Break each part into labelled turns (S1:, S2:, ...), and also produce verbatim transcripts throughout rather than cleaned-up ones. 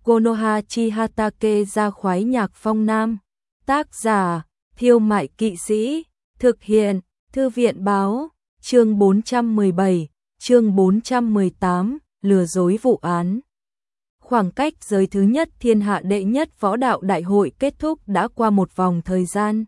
S1: Konoha Chihatake ra khoái nhạc phong nam. Tác giả, Thiêu Mại Kỵ Sĩ. Thực hiện, Thư viện Báo. Chương bốn trăm mười bảy, chương bốn trăm mười tám, lừa dối vụ án. Khoảng cách giới thứ nhất thiên hạ đệ nhất võ đạo đại hội kết thúc đã qua một vòng thời gian.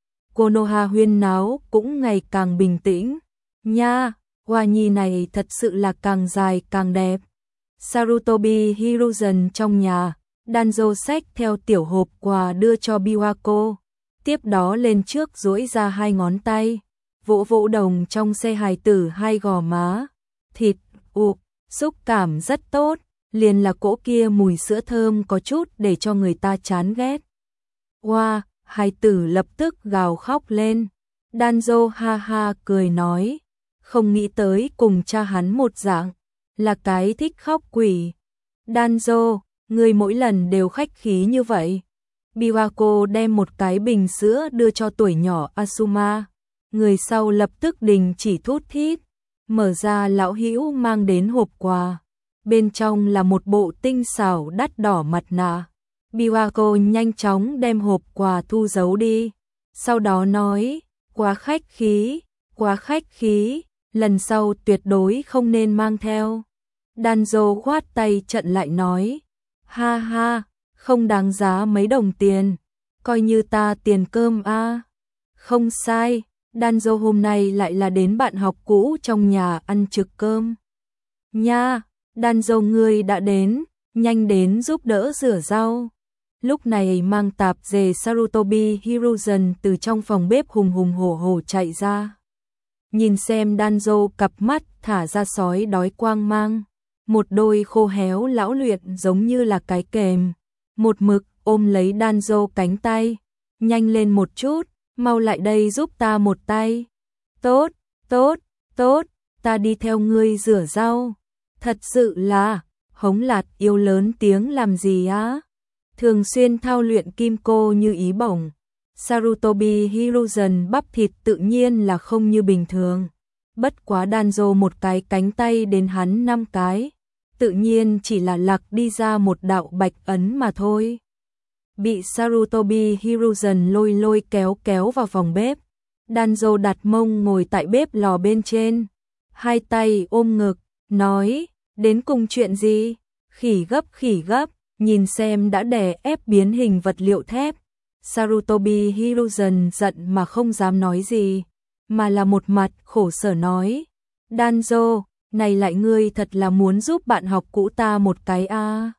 S1: Konoha huyên náo cũng ngày càng bình tĩnh. Nha, hoa nhi này thật sự là càng dài càng đẹp. Sarutobi Hiruzen trong nhà, Danzo xách theo tiểu hộp quà đưa cho Biwako. Tiếp đó lên trước duỗi ra hai ngón tay, vỗ vỗ đồng trong xe hài tử hai gò má. Thịt, ụp, xúc cảm rất tốt, liền là cỗ kia mùi sữa thơm có chút để cho người ta chán ghét. Wow, hài tử lập tức gào khóc lên. Danzo ha ha cười nói, không nghĩ tới cùng cha hắn một dạng, là cái thích khóc quỷ. Danzo, người mỗi lần đều khách khí như vậy. Biwako đem một cái bình sữa đưa cho tuổi nhỏ Asuma. Người sau lập tức đình chỉ thút thít, mở ra lão hữu mang đến hộp quà. Bên trong là một bộ tinh xảo đắt đỏ mặt nạ. Biwako nhanh chóng đem hộp quà thu giấu đi. Sau đó nói, quá khách khí, quá khách khí, lần sau tuyệt đối không nên mang theo. Danzo khoát tay trận lại nói, ha ha, không đáng giá mấy đồng tiền, coi như ta tiền cơm a. À. Không sai, Danzo hôm nay lại là đến bạn học cũ trong nhà ăn trực cơm. Nha, Danzo ngươi đã đến, nhanh đến giúp đỡ rửa rau. Lúc này mang tạp dề Sarutobi Hiruzen từ trong phòng bếp hùng hùng hổ hổ chạy ra. Nhìn xem Danzo cặp mắt thả ra sói đói quang mang. Một đôi khô héo lão luyện giống như là cái kềm. Một mực ôm lấy Danzo cánh tay. Nhanh lên một chút, mau lại đây giúp ta một tay. Tốt, tốt, tốt, ta đi theo ngươi rửa rau. Thật sự là, hống lạt yêu lớn tiếng làm gì á? Thường xuyên thao luyện kim cô như ý bổng. Sarutobi Hiruzen bắp thịt tự nhiên là không như bình thường. Bất quá Danzo một cái cánh tay đến hắn năm cái. Tự nhiên chỉ là lạc đi ra một đạo bạch ấn mà thôi. Bị Sarutobi Hiruzen lôi lôi kéo kéo vào phòng bếp. Danzo đặt mông ngồi tại bếp lò bên trên. Hai tay ôm ngực, nói, đến cùng chuyện gì? Khỉ gấp khỉ gấp, nhìn xem đã đè ép biến hình vật liệu thép. Sarutobi Hiruzen giận mà không dám nói gì, mà là một mặt khổ sở nói, Danzo, này lại ngươi thật là muốn giúp bạn học cũ ta một cái a? À?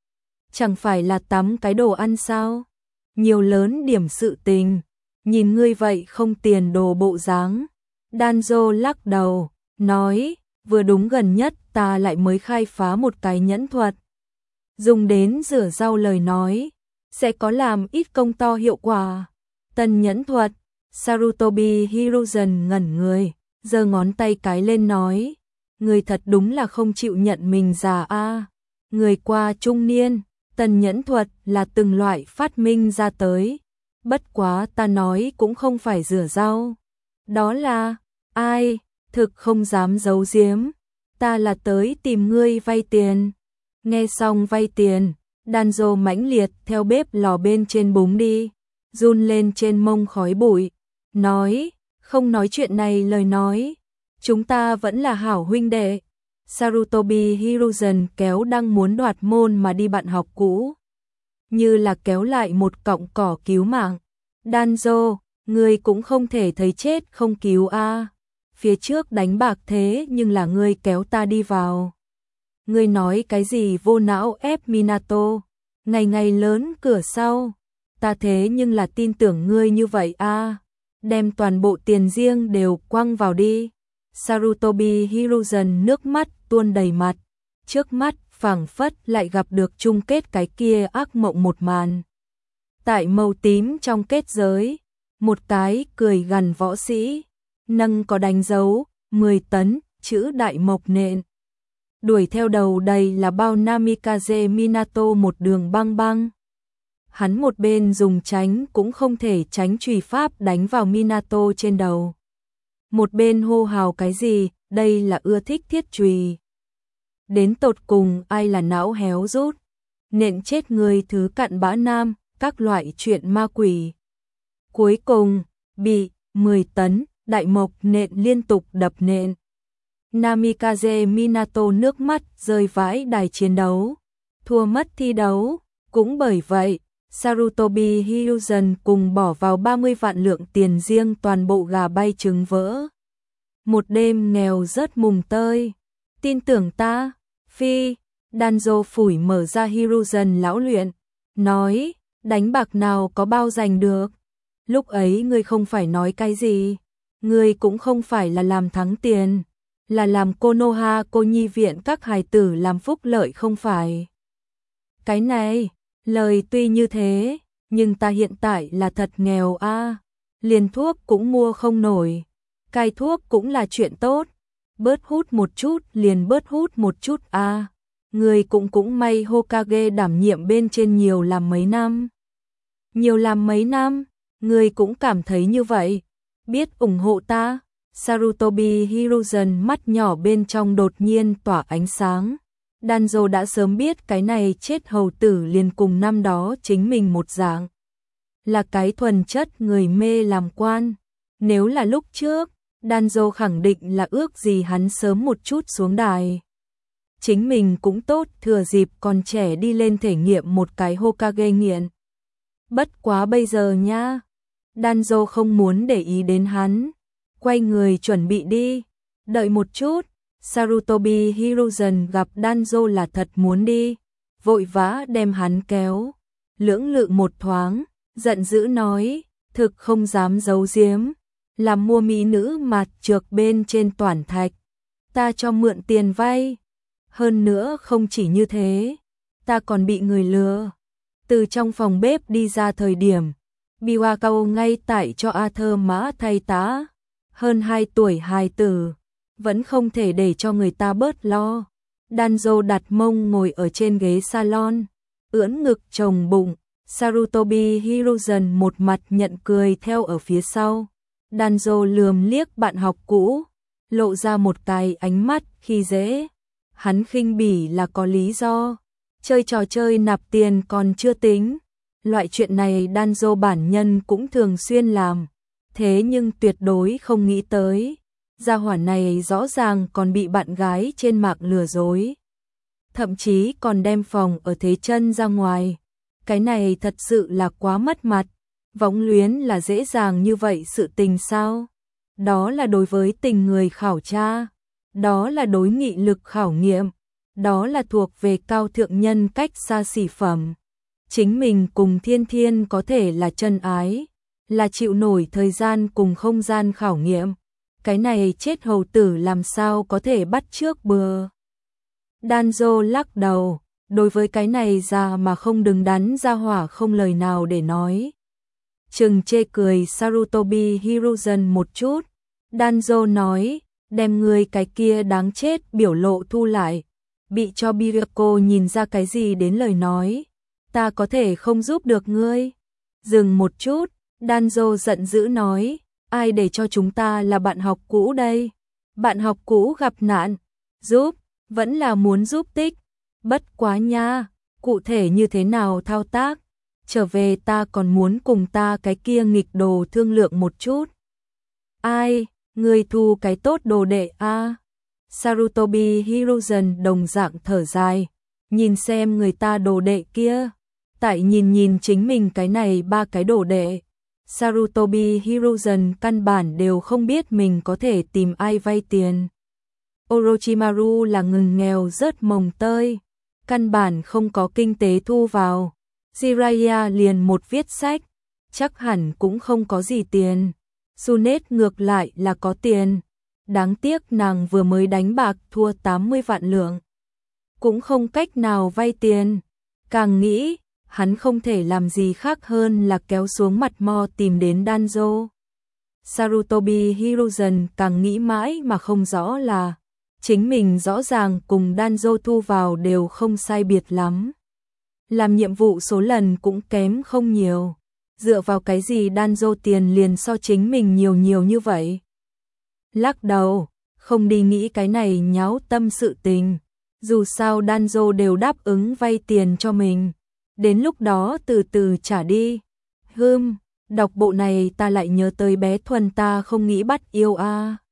S1: Chẳng phải là tắm cái đồ ăn sao? Nhiều lớn điểm sự tình, nhìn ngươi vậy không tiền đồ bộ dáng. Danzo lắc đầu, nói, vừa đúng gần nhất ta lại mới khai phá một cái nhẫn thuật. Dùng đến rửa rau lời nói, sẽ có làm ít công to hiệu quả. Tân nhẫn thuật, Sarutobi Hiruzen ngẩn người, giơ ngón tay cái lên nói, người thật đúng là không chịu nhận mình già a. À. Người qua trung niên, tân nhẫn thuật là từng loại phát minh ra tới. Bất quá ta nói cũng không phải rửa rau. Đó là, ai, thực không dám giấu giếm, ta là tới tìm ngươi vay tiền. Nghe xong vay tiền, Danzo mãnh liệt theo bếp lò bên trên búng đi, run lên trên mông khói bụi, nói, không nói chuyện này lời nói, chúng ta vẫn là hảo huynh đệ. Sarutobi Hiruzen kéo đang muốn đoạt môn mà đi bạn học cũ, như là kéo lại một cọng cỏ cứu mạng. Danzo, ngươi cũng không thể thấy chết không cứu a. À. Phía trước đánh bạc thế nhưng là ngươi kéo ta đi vào. Ngươi nói cái gì vô não ép Minato, ngày ngày lớn cửa sau, ta thế nhưng là tin tưởng ngươi như vậy a. À. Đem toàn bộ tiền riêng đều quăng vào đi. Sarutobi Hiruzen nước mắt tuôn đầy mặt, trước mắt phảng phất lại gặp được chung kết cái kia ác mộng một màn. Tại màu tím trong kết giới, một cái cười gằn võ sĩ, nâng có đánh dấu mười tấn chữ đại mộc nện. Đuổi theo đầu đầy là bao Namikaze Minato một đường băng băng. Hắn một bên dùng tránh cũng không thể tránh chùy pháp đánh vào Minato trên đầu. Một bên hô hào cái gì, đây là ưa thích thiết chùy. Đến tột cùng ai là não héo rút. nện chết người thứ cặn bã nam, các loại chuyện ma quỷ. Cuối cùng, bị mười tấn đại mộc nện liên tục đập nện. Namikaze Minato nước mắt rơi vãi đài chiến đấu, thua mất thi đấu. Cũng bởi vậy, Sarutobi Hiruzen cùng bỏ vào ba mươi vạn lượng tiền riêng toàn bộ gà bay trứng vỡ. Một đêm nghèo rớt mùng tơi. Tin tưởng ta, Phi. Danzo phủi mở ra Hiruzen lão luyện, nói, đánh bạc nào có bao giành được. Lúc ấy ngươi không phải nói cái gì, ngươi cũng không phải là làm thắng tiền, là làm Konoha cô nhi viện các hài tử làm phúc lợi không phải. Cái này, lời tuy như thế, nhưng ta hiện tại là thật nghèo a, à. Liền thuốc cũng mua không nổi, cai thuốc cũng là chuyện tốt, bớt hút một chút liền bớt hút một chút a. À. Người cũng cũng may Hokage đảm nhiệm bên trên nhiều làm mấy năm. Nhiều làm mấy năm, người cũng cảm thấy như vậy, biết ủng hộ ta. Sarutobi Hiruzen mắt nhỏ bên trong đột nhiên tỏa ánh sáng. Danzo đã sớm biết cái này chết hầu tử liền cùng năm đó chính mình một dạng. Là cái thuần chất người mê làm quan. Nếu là lúc trước, Danzo khẳng định là ước gì hắn sớm một chút xuống đài. Chính mình cũng tốt thừa dịp còn trẻ đi lên thể nghiệm một cái Hokage nghiện. Bất quá bây giờ nha. Danzo không muốn để ý đến hắn. Quay người chuẩn bị đi. Đợi một chút. Sarutobi Hiruzen gặp Danzo là thật muốn đi. Vội vã đem hắn kéo. Lưỡng lự một thoáng. Giận dữ nói. Thực không dám giấu giếm. Làm mua mỹ nữ mặt trược bên trên toàn thạch. Ta cho mượn tiền vay. Hơn nữa không chỉ như thế. Ta còn bị người lừa. Từ trong phòng bếp đi ra thời điểm. Biwakao ngay tại cho Arthur mã thay tá. Hơn hai tuổi hài tử. Vẫn không thể để cho người ta bớt lo. Danzo đặt mông ngồi ở trên ghế salon. Ưỡn ngực chồng bụng. Sarutobi Hiruzen một mặt nhận cười theo ở phía sau. Danzo lườm liếc bạn học cũ. Lộ ra một cái ánh mắt khi dễ. Hắn khinh bỉ là có lý do. Chơi trò chơi nạp tiền còn chưa tính. Loại chuyện này Danzo bản nhân cũng thường xuyên làm. Thế nhưng tuyệt đối không nghĩ tới. Gia hỏa này rõ ràng còn bị bạn gái trên mạng lừa dối. Thậm chí còn đem phòng ở thế chân ra ngoài. Cái này thật sự là quá mất mặt. Võng luyến là dễ dàng như vậy sự tình sao? Đó là đối với tình người khảo tra. Đó là đối nghị lực khảo nghiệm. Đó là thuộc về cao thượng nhân cách xa xỉ phẩm. Chính mình cùng thiên thiên có thể là chân ái. Là chịu nổi thời gian cùng không gian khảo nghiệm. Cái này chết hầu tử làm sao có thể bắt trước bừa. Danzo lắc đầu. Đối với cái này ra mà không đứng đắn ra hỏa không lời nào để nói. Chừng chê cười Sarutobi Hiruzen một chút. Danzo nói. Đem người cái kia đáng chết biểu lộ thu lại. Bị cho Biwako nhìn ra cái gì đến lời nói. Ta có thể không giúp được ngươi. Dừng một chút. Danzo giận dữ nói. Ai để cho chúng ta là bạn học cũ đây? Bạn học cũ gặp nạn. Giúp. Vẫn là muốn giúp tích. Bất quá nha. Cụ thể như thế nào thao tác? Trở về ta còn muốn cùng ta cái kia nghịch đồ thương lượng một chút. Ai? Người thu cái tốt đồ đệ a. À? Sarutobi Hiruzen đồng dạng thở dài. Nhìn xem người ta đồ đệ kia. Tại nhìn nhìn chính mình cái này ba cái đồ đệ. Sarutobi Hiruzen căn bản đều không biết mình có thể tìm ai vay tiền. Orochimaru là ngừng nghèo rớt mồng tơi. Căn bản không có kinh tế thu vào. Jiraiya liền một viết sách. Chắc hẳn cũng không có gì tiền. Sunet ngược lại là có tiền. Đáng tiếc nàng vừa mới đánh bạc thua tám mươi vạn lượng. Cũng không cách nào vay tiền. Càng nghĩ, hắn không thể làm gì khác hơn là kéo xuống mặt mo tìm đến Danzo. Sarutobi Hiruzen càng nghĩ mãi mà không rõ là chính mình rõ ràng cùng Danzo thu vào đều không sai biệt lắm. Làm nhiệm vụ số lần cũng kém không nhiều. Dựa vào cái gì Danzo tiền liền so chính mình nhiều nhiều như vậy? Lắc đầu, không đi nghĩ cái này nháo tâm sự tình. Dù sao Danzo đều đáp ứng vay tiền cho mình, đến lúc đó từ từ trả đi. Hừm, đọc bộ này ta lại nhớ tới bé Thuần ta không nghĩ bắt yêu a. À.